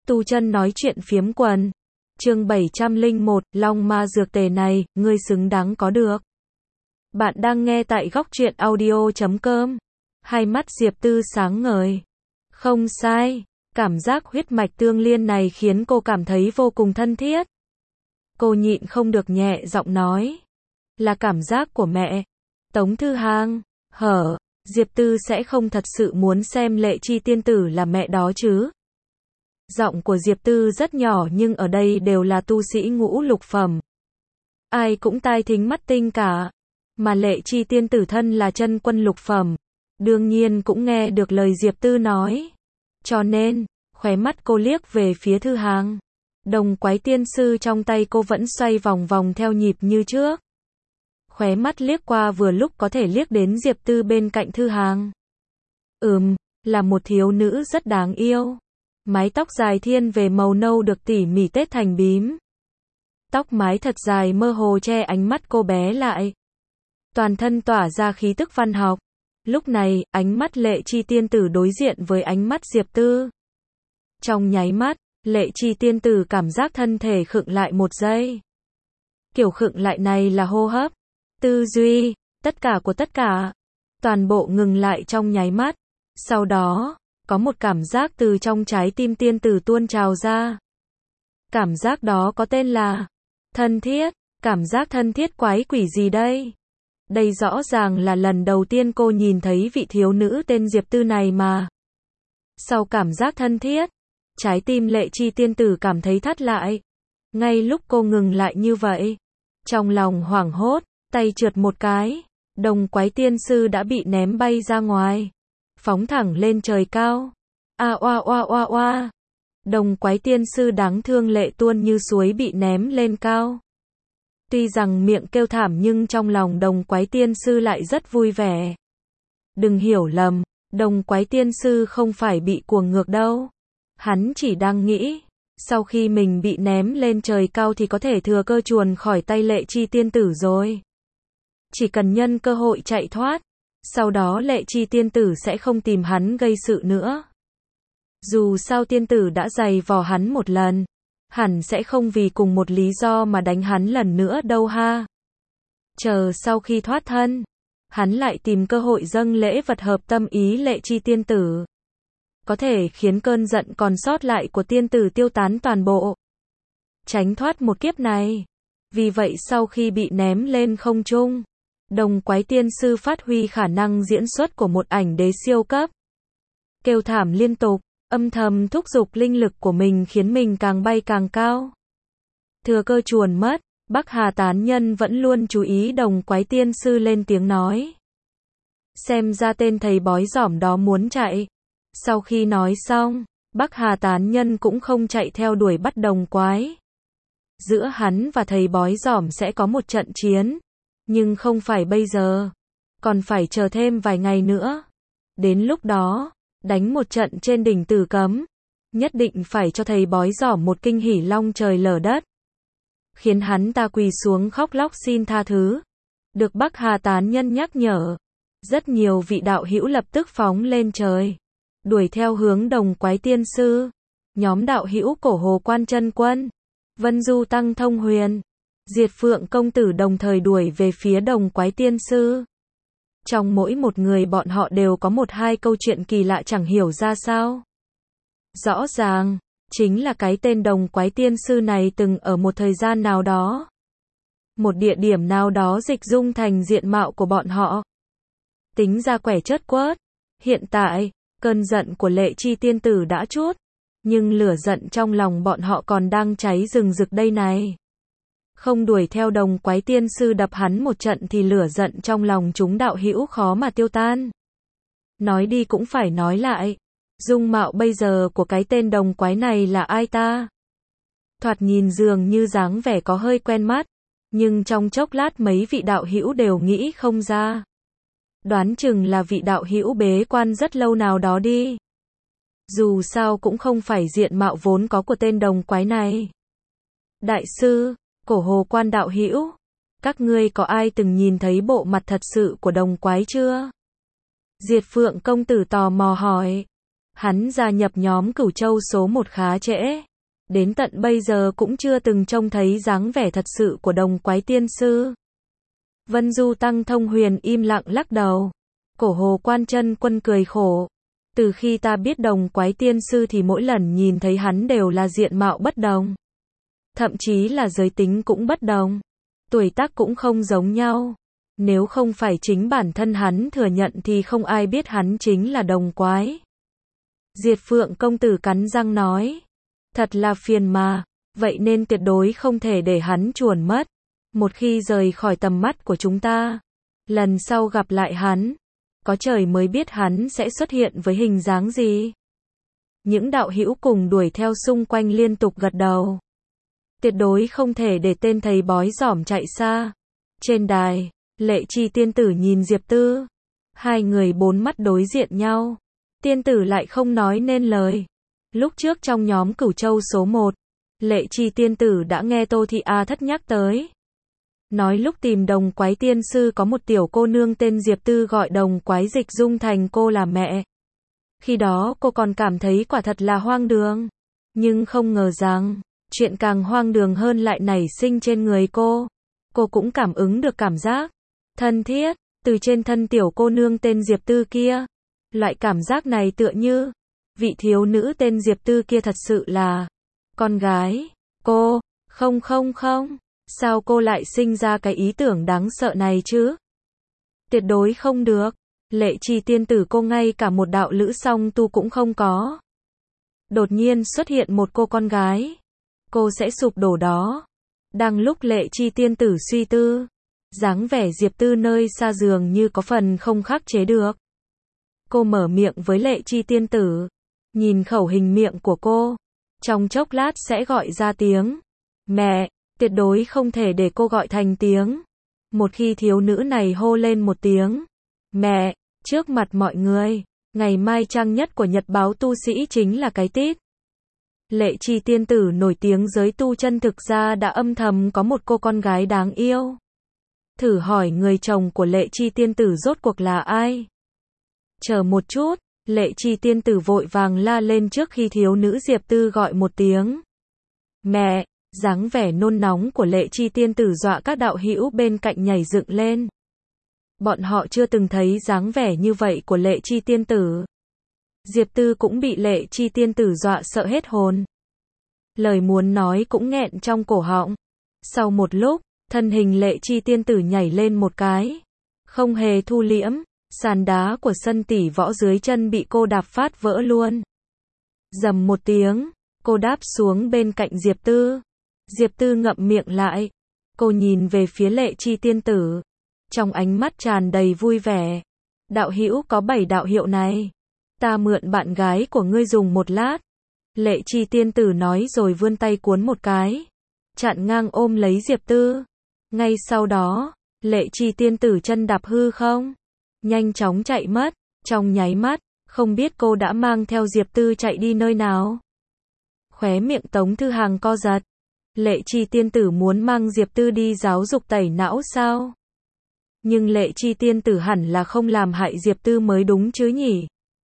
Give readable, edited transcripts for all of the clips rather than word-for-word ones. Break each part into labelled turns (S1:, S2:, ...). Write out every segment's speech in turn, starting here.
S1: Tu chân nói chuyện phiếm quần. Chương 701, Long ma dược tề này, ngươi xứng đáng có được. Bạn đang nghe tại góc truyện audio.com. Hai mắt Diệp Tư sáng ngời. Không sai, cảm giác huyết mạch tương liên này khiến cô cảm thấy vô cùng thân thiết. Cô nhịn không được nhẹ giọng nói. Là cảm giác của mẹ. Tống Thư Hang, Diệp Tư sẽ không thật sự muốn xem Lệ Chi tiên tử là mẹ đó chứ. Giọng của Diệp Tư rất nhỏ nhưng ở đây đều là tu sĩ ngũ lục phẩm. Ai cũng tai thính mắt tinh cả. Mà Lệ Chi tiên tử thân là chân quân lục phẩm. Đương nhiên cũng nghe được lời Diệp Tư nói. Cho nên, khóe mắt cô liếc về phía Thư Hang. Đồng quái tiên sư trong tay cô vẫn xoay vòng vòng theo nhịp như trước. Khóe mắt liếc qua vừa lúc có thể liếc đến Diệp Tư bên cạnh Thư Hang. Là một thiếu nữ rất đáng yêu. Mái tóc dài thiên về màu nâu được tỉ mỉ tết thành bím. Tóc mái thật dài mơ hồ che ánh mắt cô bé lại. Toàn thân tỏa ra khí tức văn học. Lúc này, ánh mắt Lệ Chi tiên tử đối diện với ánh mắt Diệp Tư. Trong nháy mắt, Lệ Chi tiên tử cảm giác thân thể khựng lại một giây. Kiểu khựng lại này là hô hấp, tư duy, tất cả của tất cả. Toàn bộ ngừng lại trong nháy mắt. Sau đó, có một cảm giác từ trong trái tim tiên tử tuôn trào ra. Cảm giác đó có tên là thân thiết. Cảm giác thân thiết quái quỷ gì đây? Đây rõ ràng là lần đầu tiên cô nhìn thấy vị thiếu nữ tên Diệp Tư này mà. Sau cảm giác thân thiết, trái tim Lệ Chi tiên tử cảm thấy thắt lại. Ngay lúc cô ngừng lại như vậy, trong lòng hoảng hốt, tay trượt một cái, đồng quái tiên sư đã bị ném bay ra ngoài, phóng thẳng lên trời cao. Oa. Đồng quái tiên sư đáng thương lệ tuôn như suối bị ném lên cao. Tuy rằng miệng kêu thảm nhưng trong lòng đồng quái tiên sư lại rất vui vẻ. Đừng hiểu lầm, đồng quái tiên sư không phải bị cuồng ngược đâu. Hắn chỉ đang nghĩ, sau khi mình bị ném lên trời cao thì có thể thừa cơ chuồn khỏi tay Lệ Chi tiên tử rồi. Chỉ cần nhân cơ hội chạy thoát, sau đó Lệ Chi tiên tử sẽ không tìm hắn gây sự nữa. Dù sao tiên tử đã giày vò hắn một lần, hẳn sẽ không vì cùng một lý do mà đánh hắn lần nữa đâu ha. Chờ sau khi thoát thân, hắn lại tìm cơ hội dâng lễ vật hợp tâm ý Lệ Chi tiên tử. Có thể khiến cơn giận còn sót lại của tiên tử tiêu tán toàn bộ. Tránh thoát một kiếp này. Vì vậy sau khi bị ném lên không trung, đồng quái tiên sư phát huy khả năng diễn xuất của một ảnh đế siêu cấp. Kêu thảm liên tục, âm thầm thúc giục linh lực của mình khiến mình càng bay càng cao. Thừa cơ chuồn mất, Bắc Hà tán nhân vẫn luôn chú ý đồng quái tiên sư lên tiếng nói. Xem ra tên thầy bói giỏm đó muốn chạy. Sau khi nói xong, Bắc Hà tán nhân cũng không chạy theo đuổi bắt đồng quái. Giữa hắn và thầy bói giỏm sẽ có một trận chiến. Nhưng không phải bây giờ. Còn phải chờ thêm vài ngày nữa. Đến lúc đó, đánh một trận trên đỉnh Tử Cấm. Nhất định phải cho thầy bói giỏm một kinh hỉ long trời lở đất. Khiến hắn ta quỳ xuống khóc lóc xin tha thứ. Được Bắc Hà tán nhân nhắc nhở. Rất nhiều vị đạo hữu lập tức phóng lên trời. Đuổi theo hướng đồng quái tiên sư. Nhóm đạo hữu Cổ Hồ Quan Chân Quân, Vân Du Tăng Thông Huyền, Diệt Phượng công tử đồng thời đuổi về phía đồng quái tiên sư. Trong mỗi một người bọn họ đều có một hai câu chuyện kỳ lạ chẳng hiểu ra sao. Rõ ràng, chính là cái tên đồng quái tiên sư này từng ở một thời gian nào đó, một địa điểm nào đó dịch dung thành diện mạo của bọn họ. Tính ra quẻ chớt quớt. Hiện tại, cơn giận của Lệ Chi tiên tử đã trút, nhưng lửa giận trong lòng bọn họ còn đang cháy rừng rực đây này. Không đuổi theo đồng quái tiên sư đập hắn một trận thì lửa giận trong lòng chúng đạo hữu khó mà tiêu tan. Nói đi cũng phải nói lại, dung mạo bây giờ của cái tên đồng quái này là ai ta? Thoạt nhìn dường như dáng vẻ có hơi quen mắt, nhưng trong chốc lát mấy vị đạo hữu đều nghĩ không ra. Đoán chừng là vị đạo hữu bế quan rất lâu nào đó đi. Dù sao cũng không phải diện mạo vốn có của tên đồng quái này. Đại sư, Cổ Hồ Quan đạo hữu, các ngươi có ai từng nhìn thấy bộ mặt thật sự của đồng quái chưa? Diệt Phượng công tử tò mò hỏi. Hắn gia nhập nhóm Cửu Châu số 1 khá trễ. Đến tận bây giờ cũng chưa từng trông thấy dáng vẻ thật sự của Đồng Quái Tiên Sư. Vân Du Tăng Thông Huyền im lặng lắc đầu. Cổ Hồ Quan Chân Quân cười khổ. Từ khi ta biết Đồng Quái Tiên Sư thì mỗi lần nhìn thấy hắn đều là diện mạo bất đồng. Thậm chí là giới tính cũng bất đồng. Tuổi tác cũng không giống nhau. Nếu không phải chính bản thân hắn thừa nhận thì không ai biết hắn chính là Đồng Quái. Diệt Phượng công tử cắn răng nói. Thật là phiền mà. Vậy nên tuyệt đối không thể để hắn chuồn mất. Một khi rời khỏi tầm mắt của chúng ta, lần sau gặp lại hắn, có trời mới biết hắn sẽ xuất hiện với hình dáng gì. Những đạo hữu cùng đuổi theo xung quanh liên tục gật đầu. Tuyệt đối không thể để tên thầy bói giỏm chạy xa. Trên đài, Lệ Chi tiên tử nhìn Diệp Tư. Hai người bốn mắt đối diện nhau. Tiên tử lại không nói nên lời. Lúc trước trong nhóm Cửu Châu số 1, Lệ Chi tiên tử đã nghe Tô Thị A Thất nhắc tới. Nói lúc tìm Đồng Quái Tiên Sư có một tiểu cô nương tên Diệp Tư gọi Đồng Quái dịch dung thành cô là mẹ. Khi đó cô còn cảm thấy quả thật là hoang đường. Nhưng không ngờ rằng, chuyện càng hoang đường hơn lại nảy sinh trên người cô. Cô cũng cảm ứng được cảm giác thân thiết từ trên thân tiểu cô nương tên Diệp Tư kia. Loại cảm giác này tựa như vị thiếu nữ tên Diệp Tư kia thật sự là con gái cô. Không. Sao cô lại sinh ra cái ý tưởng đáng sợ này chứ? Tuyệt đối không được. Lệ Chi tiên tử cô ngay cả một đạo lữ song tu cũng không có. Đột nhiên xuất hiện một cô con gái. Cô sẽ sụp đổ đó. Đang lúc Lệ Chi tiên tử suy tư, dáng vẻ Diệp Tư nơi xa giường như có phần không khắc chế được. Cô mở miệng với Lệ Chi tiên tử. Nhìn khẩu hình miệng của cô, trong chốc lát sẽ gọi ra tiếng mẹ. Tuyệt đối không thể để cô gọi thành tiếng. Một khi thiếu nữ này hô lên một tiếng mẹ, trước mặt mọi người, ngày mai trang nhất của nhật báo tu sĩ chính là cái tít. Lệ Chi tiên tử nổi tiếng giới tu chân thực ra đã âm thầm có một cô con gái đáng yêu. Thử hỏi người chồng của Lệ Chi tiên tử rốt cuộc là ai? Chờ một chút, Lệ Chi tiên tử vội vàng la lên trước khi thiếu nữ Diệp Tư gọi một tiếng mẹ. Dáng vẻ nôn nóng của Lệ Chi tiên tử dọa các đạo hữu bên cạnh nhảy dựng lên. Bọn họ chưa từng thấy dáng vẻ như vậy của Lệ Chi tiên tử. Diệp Tư cũng bị Lệ Chi tiên tử dọa sợ hết hồn. Lời muốn nói cũng nghẹn trong cổ họng. Sau một lúc, thân hình Lệ Chi tiên tử nhảy lên một cái. Không hề thu liễm, sàn đá của sân tỷ võ dưới chân bị cô đạp phát vỡ luôn. Rầm một tiếng, cô đáp xuống bên cạnh Diệp Tư. Diệp Tư ngậm miệng lại. Cô nhìn về phía Lệ Chi tiên tử. Trong ánh mắt tràn đầy vui vẻ. Đạo hữu có 7 đạo hiệu này. Ta mượn bạn gái của ngươi dùng một lát. Lệ Chi tiên tử nói rồi vươn tay cuốn một cái. Chặn ngang ôm lấy Diệp Tư. Ngay sau đó, Lệ Chi tiên tử chân đạp hư không. Nhanh chóng chạy mất. Trong nháy mắt, không biết cô đã mang theo Diệp Tư chạy đi nơi nào. Khóe miệng Tống Thư Hàng co giật. Lệ Chi tiên tử muốn mang Diệp Tư đi giáo dục tẩy não sao? Nhưng Lệ Chi tiên tử hẳn là không làm hại Diệp Tư mới đúng chứ nhỉ?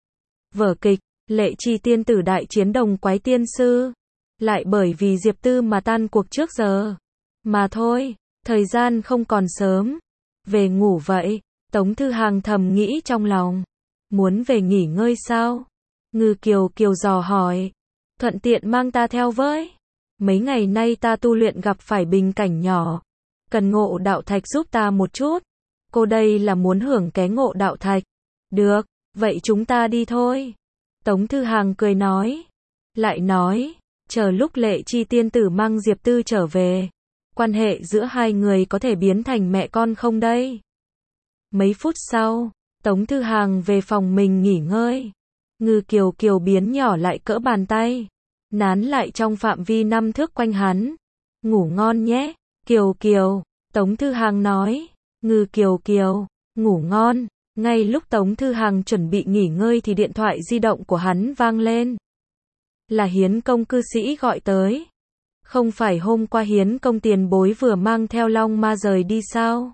S1: Vở kịch, Lệ Chi tiên tử đại chiến Đồng Quái Tiên Sư. Lại bởi vì Diệp Tư mà tan cuộc trước giờ. Mà thôi, thời gian không còn sớm. Về ngủ vậy, Tống Thư Hàng thầm nghĩ trong lòng. Muốn về nghỉ ngơi sao? Ngư Kiều Kiều dò hỏi. Thuận tiện mang ta theo với. Mấy ngày nay ta tu luyện gặp phải bình cảnh nhỏ. Cần ngộ đạo thạch giúp ta một chút. Cô đây là muốn hưởng ké ngộ đạo thạch. Được, vậy chúng ta đi thôi. Tống Thư Hàng cười nói. Lại nói, chờ lúc Lệ Chi tiên tử mang Diệp Tư trở về. Quan hệ giữa hai người có thể biến thành mẹ con không đây? Mấy phút sau, Tống Thư Hàng về phòng mình nghỉ ngơi. Ngư Kiều Kiều biến nhỏ lại cỡ bàn tay. Nán lại trong phạm vi 5 thước quanh hắn. Ngủ ngon nhé, Kiều Kiều. Tống Thư Hàng nói. Ngư Kiều Kiều, ngủ ngon. Ngay lúc Tống Thư Hàng chuẩn bị nghỉ ngơi thì điện thoại di động của hắn vang lên. Là Hiến Công cư sĩ gọi tới. Không phải hôm qua Hiến Công tiền bối vừa mang theo Long Ma rời đi sao?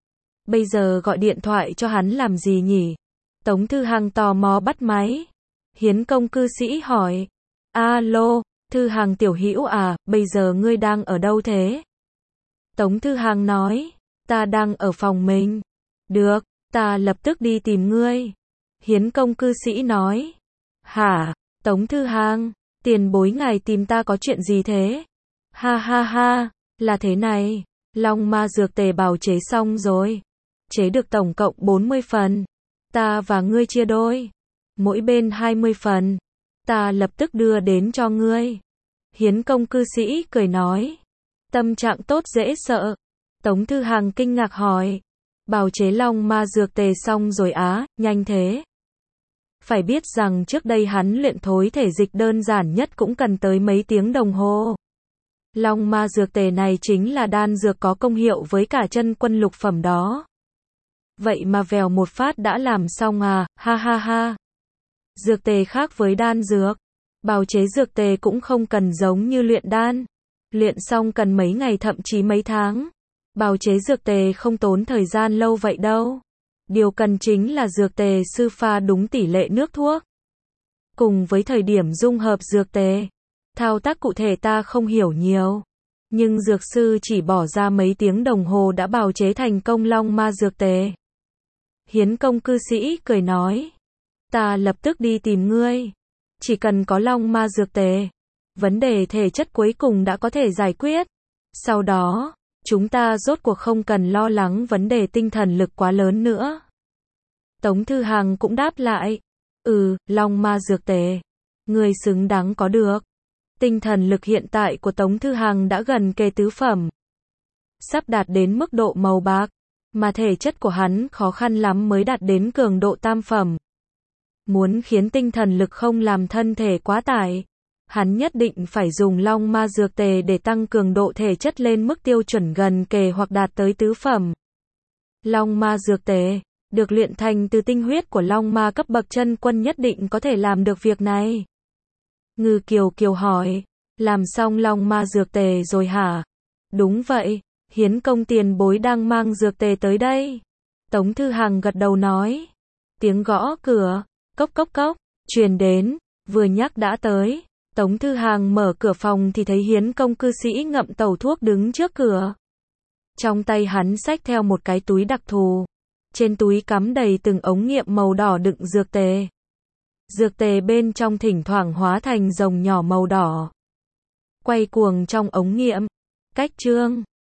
S1: Bây giờ gọi điện thoại cho hắn làm gì nhỉ? Tống Thư Hàng tò mò bắt máy. Hiến công cư sĩ hỏi. Alo, Thư Hằng tiểu hữu à, bây giờ ngươi đang ở đâu thế? Tống Thư Hằng nói. Ta đang ở phòng mình. Được, ta lập tức đi tìm ngươi. Hiến công cư sĩ nói. Hả? Tống Thư Hằng, tiền bối ngài tìm ta có chuyện gì thế? Ha ha ha, là thế này, long ma dược tề bào chế xong rồi. Chế được tổng cộng 40 phần. Ta và ngươi chia đôi. Mỗi bên 20 phần. Ta lập tức đưa đến cho ngươi. Hiến công cư sĩ cười nói. Tâm trạng tốt dễ sợ. Tống Thư Hằng kinh ngạc hỏi. Bào chế long ma dược tề xong rồi á, nhanh thế. Phải biết rằng trước đây hắn luyện thối thể dịch đơn giản nhất cũng cần tới mấy tiếng đồng hồ. Long ma dược tề này chính là đan dược có công hiệu với cả chân quân lục phẩm đó. Vậy mà vèo một phát đã làm xong à, ha ha ha. Dược tề khác với đan dược. Bào chế dược tề cũng không cần giống như luyện đan. Luyện xong cần mấy ngày thậm chí mấy tháng. Bào chế dược tề không tốn thời gian lâu vậy đâu. Điều cần chính là dược tề sư pha đúng tỷ lệ nước thuốc. Cùng với thời điểm dung hợp dược tề. Thao tác cụ thể ta không hiểu nhiều. Nhưng dược sư chỉ bỏ ra mấy tiếng đồng hồ đã bào chế thành công long ma dược tề. Hiến công cư sĩ cười nói. Ta lập tức đi tìm ngươi. Chỉ cần có long ma dược tề. Vấn đề thể chất cuối cùng đã có thể giải quyết. Sau đó, chúng ta rốt cuộc không cần lo lắng vấn đề tinh thần lực quá lớn nữa. Tống Thư Hằng cũng đáp lại. Long ma dược tề. Ngươi xứng đáng có được. Tinh thần lực hiện tại của Tống Thư Hằng đã gần kề tứ phẩm. Sắp đạt đến mức độ màu bạc. Mà thể chất của hắn khó khăn lắm mới đạt đến cường độ tam phẩm. Muốn khiến tinh thần lực không làm thân thể quá tải. Hắn nhất định phải dùng long ma dược tề để tăng cường độ thể chất lên mức tiêu chuẩn gần kề hoặc đạt tới tứ phẩm. Long ma dược tề, được luyện thành từ tinh huyết của long ma cấp bậc chân quân nhất định có thể làm được việc này. Ngư Kiều Kiều hỏi, làm xong long ma dược tề rồi hả? Đúng vậy, Hiến công tiền bối đang mang dược tề tới đây. Tống Thư Hằng gật đầu nói. Tiếng gõ cửa, cốc cốc cốc, truyền đến, vừa nhắc đã tới. Tống Thư Hằng mở cửa phòng thì thấy Hiến công cư sĩ ngậm tẩu thuốc đứng trước cửa. Trong tay hắn xách theo một cái túi đặc thù. Trên túi cắm đầy từng ống nghiệm màu đỏ đựng dược tề. Dược tề bên trong thỉnh thoảng hóa thành rồng nhỏ màu đỏ. Quay cuồng trong ống nghiệm. Cách chương